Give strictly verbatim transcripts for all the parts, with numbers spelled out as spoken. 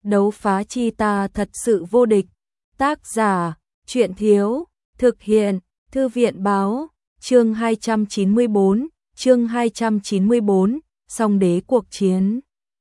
đấu phá chi ta thật sự vô địch. Tác giả, Truyện Thiếu, thực hiện, Thư viện Báo, chương hai trăm chín mươi bốn, chương hai trăm chín mươi bốn, song đế cuộc chiến.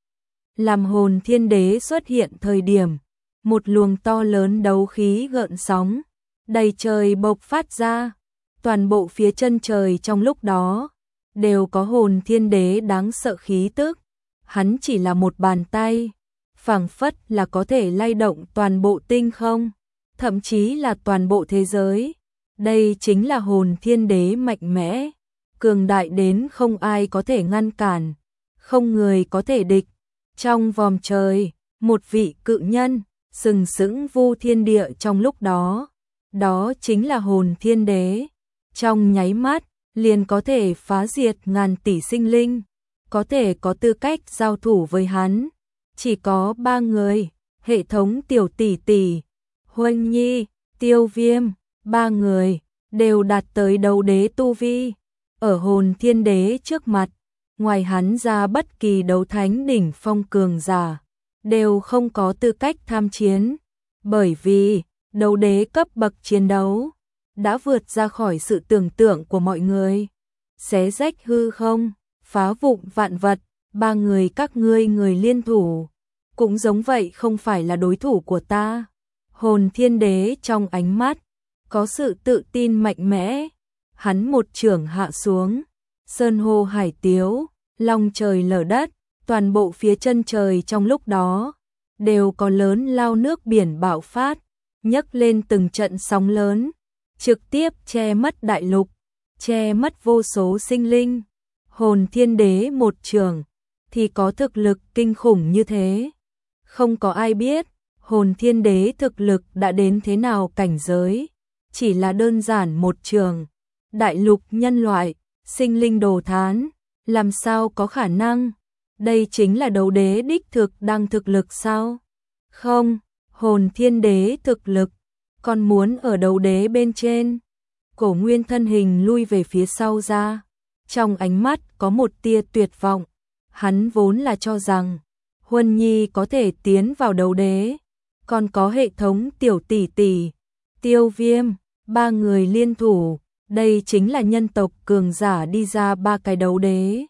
Làm hồn thiên đế xuất hiện thời điểm, một luồng to lớn đấu khí gợn sóng, đầy trời bộc phát ra, toàn bộ phía chân trời trong lúc đó, đều có hồn thiên đế đáng sợ khí tức, hắn chỉ là một bàn tay, phảng phất là có thể lay động toàn bộ tinh không, thậm chí là toàn bộ thế giới. Đây chính là hồn thiên đế mạnh mẽ, cường đại đến không ai có thể ngăn cản, không người có thể địch. Trong vòm trời, một vị cự nhân, sừng sững vu thiên địa trong lúc đó, đó chính là hồn thiên đế. Trong nháy mắt, liền có thể phá diệt ngàn tỷ sinh linh, có thể có tư cách giao thủ với hắn. Chỉ có ba người, hệ thống tiểu tỷ tỷ, Huân Nhi, Tiêu Viêm, ba người, đều đạt tới đấu đế tu vi. Ở hồn thiên đế trước mặt, ngoài hắn ra bất kỳ đấu thánh đỉnh phong cường giả, đều không có tư cách tham chiến. Bởi vì, đấu đế cấp bậc chiến đấu, đã vượt ra khỏi sự tưởng tượng của mọi người. Xé rách hư không, phá vụn vạn vật, ba người các ngươi người liên thủ, cũng giống vậy không phải là đối thủ của ta. Hồn thiên đế trong ánh mắt, có sự tự tin mạnh mẽ. Hắn một chưởng hạ xuống, sơn hô hải tiếu, long trời lở đất, toàn bộ phía chân trời trong lúc đó, đều có lớn lao nước biển bạo phát, nhấc lên từng trận sóng lớn, trực tiếp che mất đại lục, che mất vô số sinh linh. Hồn thiên đế một chưởng thì có thực lực kinh khủng như thế. Không có ai biết, hồn thiên đế thực lực đã đến thế nào cảnh giới. Chỉ là đơn giản một chưởng, đại lục nhân loại, sinh linh đồ thán, làm sao có khả năng? Đây chính là đấu đế đích thực đang thực lực sao? Không, hồn thiên đế thực lực, còn muốn ở đấu đế bên trên. Cổ Nguyên thân hình lui về phía sau ra, trong ánh mắt có một tia tuyệt vọng. Hắn vốn là cho rằng Huân Nhi có thể tiến vào đấu đế, còn có hệ thống tiểu tỷ tỷ, Tiêu Viêm, ba người liên thủ. Đây chính là nhân tộc cường giả đi ra ba cái đấu đế.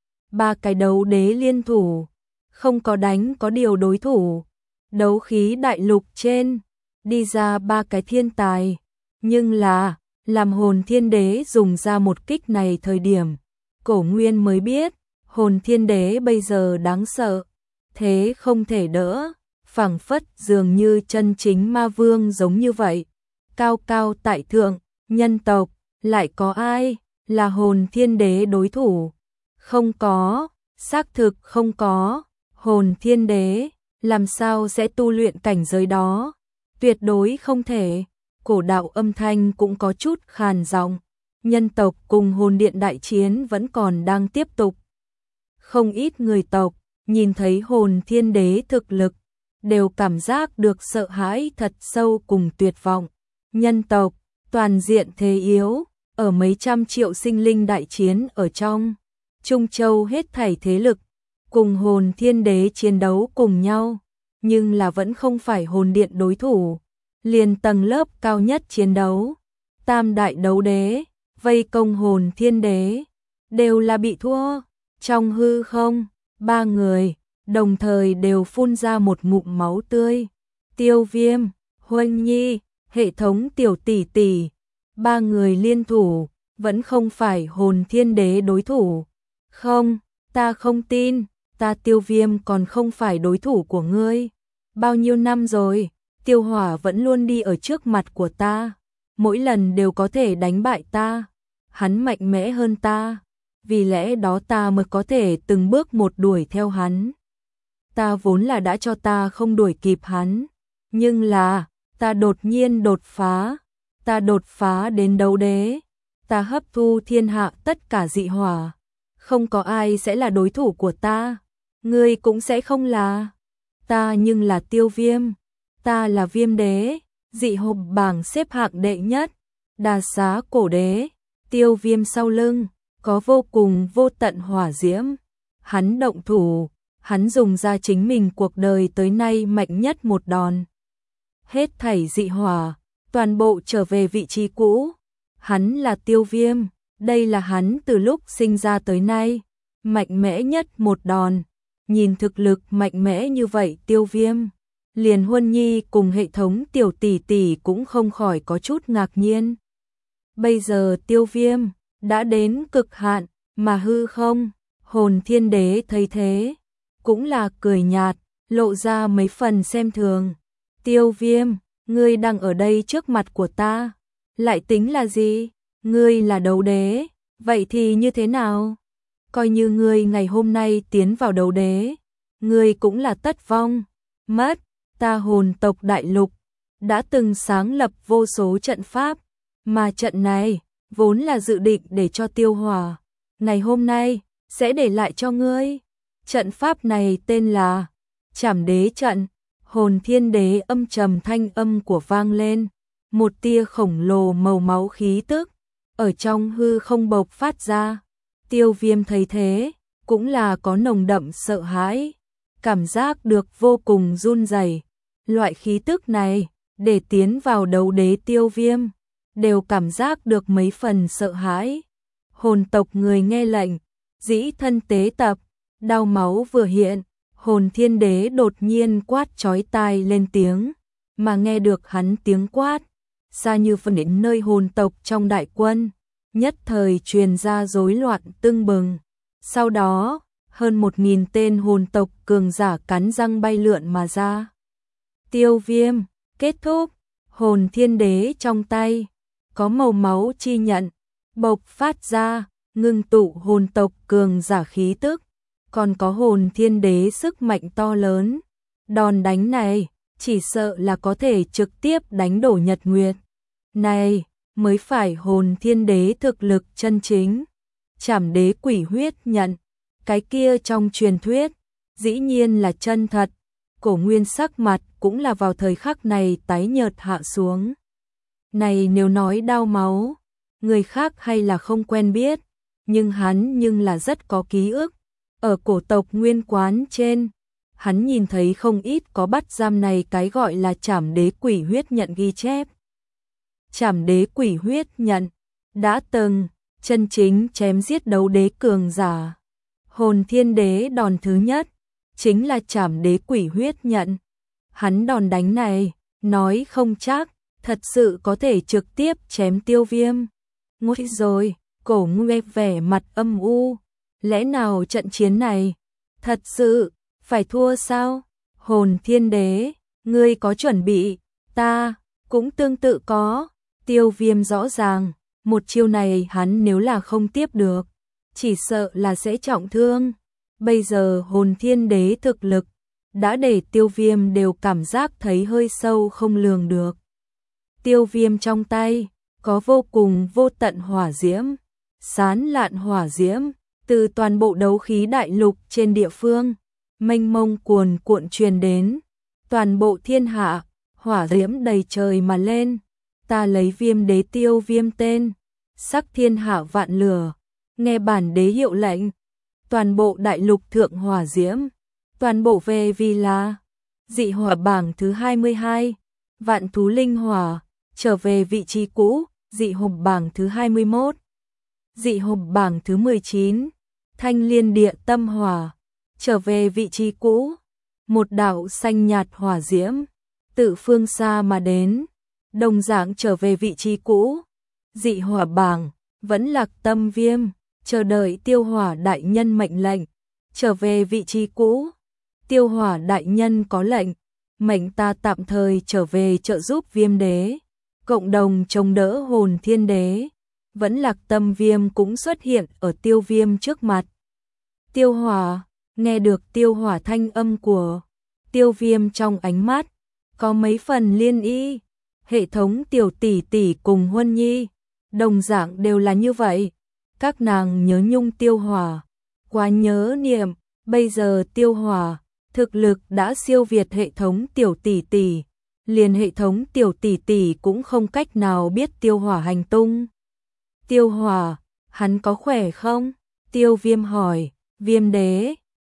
Ba cái đấu đế liên thủ, không có đánh có điều đối thủ. Đấu khí đại lục trên, đi ra ba cái thiên tài. Nhưng là, làm hồn thiên đế dùng ra một kích này thời điểm, Cổ Nguyên mới biết, hồn thiên đế bây giờ đáng sợ. Thế không thể đỡ, phảng phất dường như chân chính ma vương giống như vậy. Cao cao tại thượng, nhân tộc, lại có ai là hồn thiên đế đối thủ? Không có, xác thực không có. Hồn thiên đế làm sao sẽ tu luyện cảnh giới đó? Tuyệt đối không thể. Cổ đạo âm thanh cũng có chút khàn giọng. Nhân tộc cùng hồn điện đại chiến vẫn còn đang tiếp tục. Không ít người tộc nhìn thấy hồn thiên đế thực lực, đều cảm giác được sợ hãi thật sâu cùng tuyệt vọng. Nhân tộc toàn diện thế yếu, ở mấy trăm triệu sinh linh đại chiến ở trong Trung Châu, hết thảy thế lực cùng hồn thiên đế chiến đấu cùng nhau, nhưng là vẫn không phải hồn điện đối thủ. Liền tầng lớp cao nhất chiến đấu, tam đại đấu đế vây công hồn thiên đế, đều là bị thua. Trong hư không, ba người đồng thời đều phun ra một ngụm máu tươi. Tiêu Viêm, Huân Nhi, hệ thống tiểu tỷ tỷ, ba người liên thủ, vẫn không phải hồn thiên đế đối thủ. Không, ta không tin, ta Tiêu Viêm còn không phải đối thủ của ngươi. Bao nhiêu năm rồi, Tiêu Hỏa vẫn luôn đi ở trước mặt của ta, mỗi lần đều có thể đánh bại ta. Hắn mạnh mẽ hơn ta, vì lẽ đó ta mới có thể từng bước một đuổi theo hắn. Ta vốn là đã cho ta không đuổi kịp hắn, nhưng là ta đột nhiên đột phá, ta đột phá đến đấu đế, ta hấp thu thiên hạ tất cả dị hỏa, không có ai sẽ là đối thủ của ta, ngươi cũng sẽ không là. Ta nhưng là Tiêu Viêm, ta là Viêm đế, dị hộp bảng xếp hạng đệ nhất, đà xá cổ đế. Tiêu Viêm sau lưng có vô cùng vô tận hỏa diễm, hắn động thủ, hắn dùng ra chính mình cuộc đời tới nay mạnh nhất một đòn. Hết thảy dị hỏa, toàn bộ trở về vị trí cũ. Hắn là Tiêu Viêm, đây là hắn từ lúc sinh ra tới nay, mạnh mẽ nhất một đòn. Nhìn thực lực mạnh mẽ như vậy Tiêu Viêm, liền Huân Nhi cùng hệ thống tiểu tỷ tỷ cũng không khỏi có chút ngạc nhiên. Bây giờ Tiêu Viêm đã đến cực hạn, mà hư không, Hồn Thiên Đế thấy thế, cũng là cười nhạt, lộ ra mấy phần xem thường. Tiêu Viêm, ngươi đang ở đây trước mặt của ta, lại tính là gì? Ngươi là đấu đế, vậy thì như thế nào? Coi như ngươi ngày hôm nay tiến vào đấu đế, ngươi cũng là tất vong, mất. Ta Hồn tộc đại lục đã từng sáng lập vô số trận pháp, mà trận này vốn là dự định để cho Tiêu Hỏa ngày hôm nay sẽ để lại cho ngươi. Trận pháp này tên là Trảm Đế trận. Hồn Thiên Đế âm trầm thanh âm của vang lên, một tia khổng lồ màu máu khí tức ở trong hư không bộc phát ra. Tiêu Viêm thấy thế, cũng là có nồng đậm sợ hãi, cảm giác được vô cùng run rẩy. Loại khí tức này, để tiến vào đấu đế Tiêu Viêm, đều cảm giác được mấy phần sợ hãi. Hồn tộc người nghe lệnh, dĩ thân tế tập, đao máu vừa hiện, Hồn Thiên Đế đột nhiên quát chói tai lên tiếng, mà nghe được hắn tiếng quát, xa như phần đến nơi hồn tộc trong đại quân, nhất thời truyền ra rối loạn tưng bừng. Sau đó, hơn một nghìn tên hồn tộc cường giả cắn răng bay lượn mà ra. Tiêu Viêm, kết thúc, Hồn Thiên Đế trong tay, có màu máu chi nhận, bộc phát ra, ngưng tụ hồn tộc cường giả khí tức, còn có Hồn Thiên Đế sức mạnh to lớn. Đòn đánh này, chỉ sợ là có thể trực tiếp đánh đổ Nhật Nguyệt. Này, mới phải Hồn Thiên Đế thực lực chân chính. Trảm Đế quỷ huyết nhận, cái kia trong truyền thuyết, dĩ nhiên là chân thật. Cổ Nguyên sắc mặt cũng là vào thời khắc này tái nhợt hạ xuống. Này nếu nói đao máu, người khác hay là không quen biết, nhưng hắn nhưng là rất có ký ức. Ở cổ tộc Nguyên quán trên, hắn nhìn thấy không ít có bắt giam này cái gọi là Trảm Đế quỷ huyết nhận ghi chép. Trảm Đế quỷ huyết nhận, đã từng, chân chính chém giết đấu đế cường giả. Hồn Thiên Đế đòn thứ nhất, chính là Trảm Đế quỷ huyết nhận. Hắn đòn đánh này, nói không chắc, thật sự có thể trực tiếp chém Tiêu Viêm. Ngồi rồi, Cổ Nguyên vẻ mặt âm u, lẽ nào trận chiến này, thật sự, phải thua sao? Hồn Thiên Đế, ngươi có chuẩn bị, ta, cũng tương tự có. Tiêu Viêm rõ ràng, một chiêu này hắn nếu là không tiếp được, chỉ sợ là sẽ trọng thương. Bây giờ Hồn Thiên Đế thực lực, đã để Tiêu Viêm đều cảm giác thấy hơi sâu không lường được. Tiêu Viêm trong tay, có vô cùng vô tận hỏa diễm, sán lạn hỏa diễm, từ toàn bộ đấu khí đại lục trên địa phương, mênh mông cuồn cuộn truyền đến, toàn bộ thiên hạ, hỏa diễm đầy trời mà lên. Ta lấy Viêm Đế Tiêu Viêm tên, sắc thiên hạ vạn lửa, nghe bản đế hiệu lệnh, toàn bộ đại lục thượng hỏa diễm, toàn bộ về vì là dị hỏa bảng thứ hai mươi hai, vạn thú linh hỏa, trở về vị trí cũ, dị hỏa bảng thứ hai mươi mốt, dị hỏa bảng thứ mười chín, thanh liên địa tâm hỏa, trở về vị trí cũ. Một đạo xanh nhạt hỏa diễm, tự phương xa mà đến, đồng dạng trở về vị trí cũ. Dị hỏa bảng, vẫn Lạc Tâm Viêm, chờ đợi Tiêu Hỏa đại nhân mệnh lệnh, trở về vị trí cũ. Tiêu Hỏa đại nhân có lệnh, mệnh ta tạm thời trở về trợ giúp Viêm Đế, cộng đồng chống đỡ Hồn Thiên Đế. Vẫn Lạc Tâm Viêm cũng xuất hiện ở Tiêu Viêm trước mặt. Tiêu Hỏa, nghe được Tiêu Hỏa thanh âm của Tiêu Viêm trong ánh mắt, có mấy phần liên y. Hệ thống tiểu tỷ tỷ cùng Huân Nhi, đồng dạng đều là như vậy. Các nàng nhớ nhung Tiêu Hỏa, quá nhớ niệm. Bây giờ Tiêu Hỏa, thực lực đã siêu việt hệ thống tiểu tỷ tỷ, liền hệ thống tiểu tỷ tỷ cũng không cách nào biết Tiêu Hỏa hành tung. Tiêu Hỏa, hắn có khỏe không? Tiêu Viêm hỏi. Viêm Đế,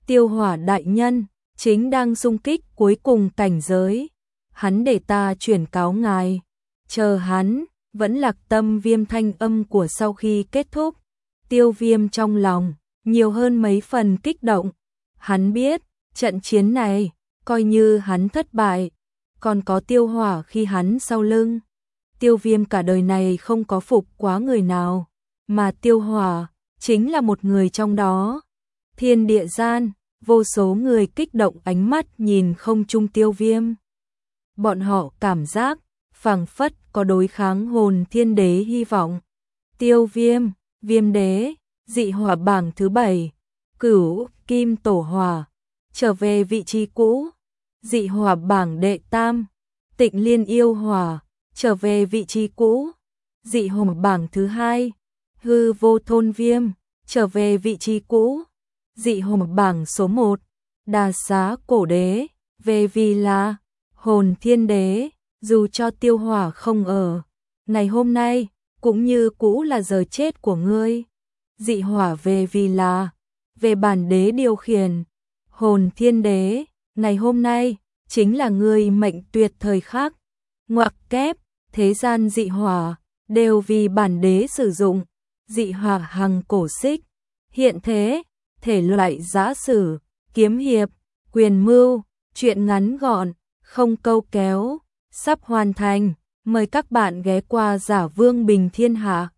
Tiêu Hỏa đại nhân chính đang xung kích cuối cùng cảnh giới. Hắn để ta chuyển cáo ngài. Chờ hắn, vẫn Lạc Tâm Viêm thanh âm của sau khi kết thúc. Tiêu Viêm trong lòng, nhiều hơn mấy phần kích động. Hắn biết, trận chiến này, coi như hắn thất bại, còn có Tiêu Hỏa khi hắn sau lưng. Tiêu Viêm cả đời này không có phục quá người nào, mà Tiêu Hỏa chính là một người trong đó. Thiên địa gian, vô số người kích động ánh mắt nhìn không trung Tiêu Viêm. Bọn họ cảm giác, phảng phất có đối kháng hồn thiên đế hy vọng. Tiêu Viêm, Viêm đế, dị hỏa bảng thứ bảy, Cửu Kim Tổ Hỏa, trở về vị trí cũ. Dị hỏa bảng đệ tam, Tịnh Liên Yêu Hỏa, trở về vị trí cũ. Dị hỏa bảng thứ hai, Hư Vô Thôn Viêm, trở về vị trí cũ. Dị hỏa bảng số một, Đà Xá Cổ Đế, về vì là Hồn Thiên Đế. Dù cho Tiêu Hỏa không ở, ngày hôm nay cũng như cũ là giờ chết của ngươi. Dị hỏa về vì là về bản đế điều khiển. Hồn Thiên Đế, ngày hôm nay chính là ngươi mệnh tuyệt thời khắc. Ngoặc kép, thế gian dị hỏa đều vì bản đế sử dụng. Dị hỏa hằng cổ xích, hiện thế, thể loại giã sử, kiếm hiệp, quyền mưu, truyện ngắn gọn, không câu kéo, sắp hoàn thành. Mời các bạn ghé qua Giả Vương Bình Thiên Hạ.